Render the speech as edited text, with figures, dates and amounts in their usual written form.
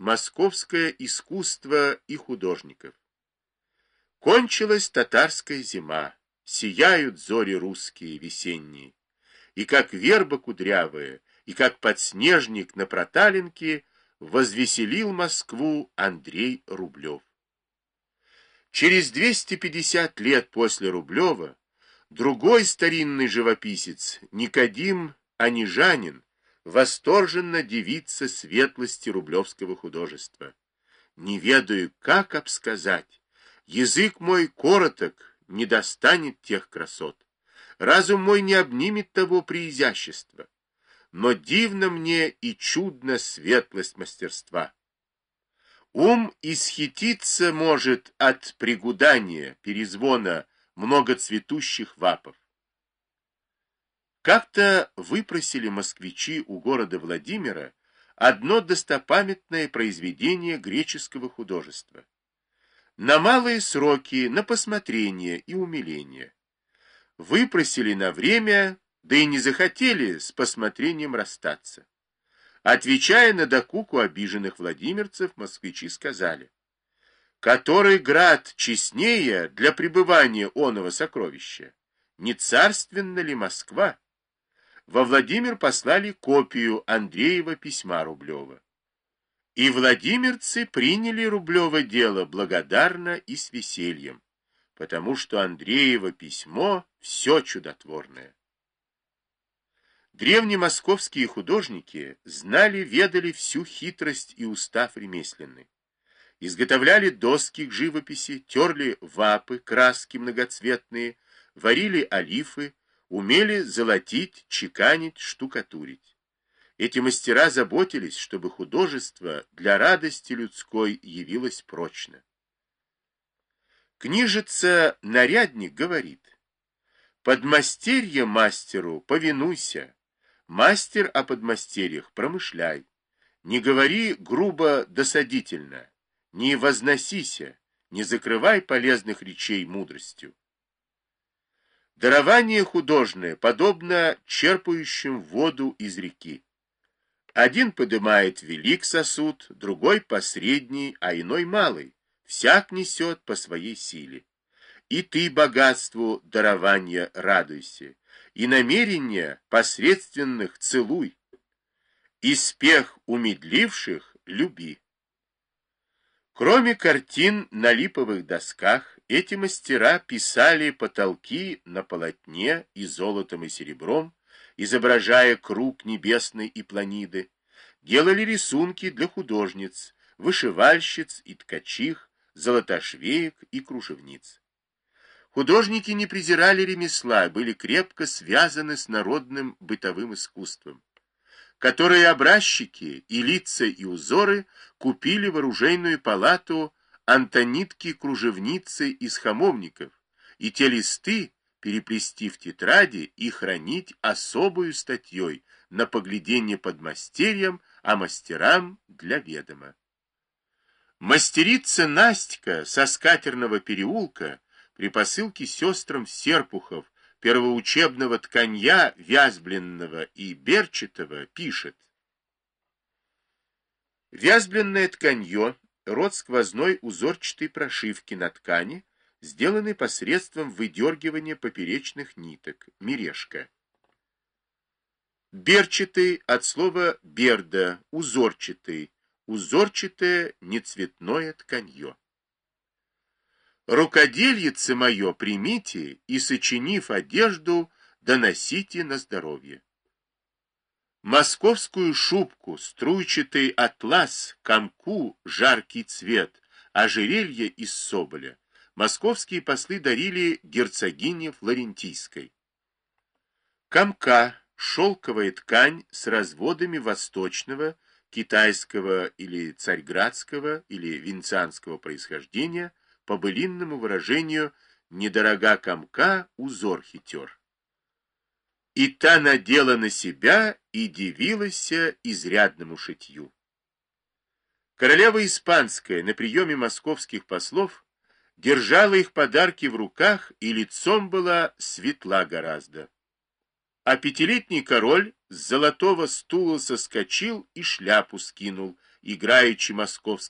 Московское искусство и художников. Кончилась татарская зима, сияют зори русские весенние, и как верба кудрявая, и как подснежник на проталинке возвеселил Москву Андрей Рублев. Через 250 лет после Рублева другой старинный живописец, Никодим Анижанин, восторженно дивится светлости рублевского художества. Не ведаю, как обсказать. Язык мой короток, не достанет тех красот. Разум мой не обнимет того преизящества. Но дивно мне и чудна светлость мастерства. Ум исхититься может от пригудания, перезвона многоцветущих вапов. Как-то выпросили москвичи у города Владимира одно достопамятное произведение греческого художества. На малые сроки, на посмотрение и умиление. Выпросили на время, да и не захотели с посмотрением расстаться. Отвечая на докуку обиженных владимирцев, москвичи сказали: «Который град честнее для пребывания оного сокровища? Не царственна ли Москва?» Во Владимир послали копию Андреева письма Рублева. И владимирцы приняли Рублево дело благодарно и с весельем, потому что Андреево письмо все чудотворное. Древние московские художники знали, ведали всю хитрость и устав ремесленный. Изготовляли доски к живописи, терли вапы, краски многоцветные, варили олифы, умели золотить, чеканить, штукатурить. Эти мастера заботились, чтобы художество для радости людской явилось прочно. Книжица «Нарядник» говорит: «Подмастерье мастеру повинуйся, мастер о подмастерьях промышляй, не говори грубо досадительно, не возносися, не закрывай полезных речей мудростью». Дарование художное подобно черпающим воду из реки. Один подымает велик сосуд, другой посредний, а иной малый. Всяк несет по своей силе. И ты богатству дарования радуйся, и намерения посредственных целуй, и спех умедливших люби. Кроме картин на липовых досках, эти мастера писали потолки на полотне и золотом и серебром, изображая круг небесной и планиды, делали рисунки для художниц, вышивальщиц и ткачих, золотошвеек и кружевниц. Художники не презирали ремесла, были крепко связаны с народным бытовым искусством, которые образчики и лица и узоры купили в оружейную палату антонитки-кружевницы из хамовников, и те листы переплести в тетради и хранить особую статьей на поглядение подмастерьям, а мастерам для ведома. Мастерица Настя со Скатерного переулка при посылке сестрам Серпухов первоучебного тканья вязбленного и берчатого пишет: «Вязбленное тканье — род сквозной узорчатой прошивки на ткани, сделанный посредством выдергивания поперечных ниток, мережка. Берчатый от слова берда, узорчатый, узорчатое нецветное тканье. Рукодельице мое примите и, сочинив одежду, доносите на здоровье. Московскую шубку, струйчатый атлас, камку, жаркий цвет, ожерелье из соболя московские послы дарили герцогине Флорентийской. Камка, шелковая ткань с разводами восточного, китайского или царьградского или венецианского происхождения, по былинному выражению «недорога камка, узор хитер». И та надела на себя и дивилась изрядному шитью. Королева Испанская на приеме московских послов держала их подарки в руках и лицом была светла гораздо. А пятилетний король с золотого стула соскочил и шляпу скинул, играючи московским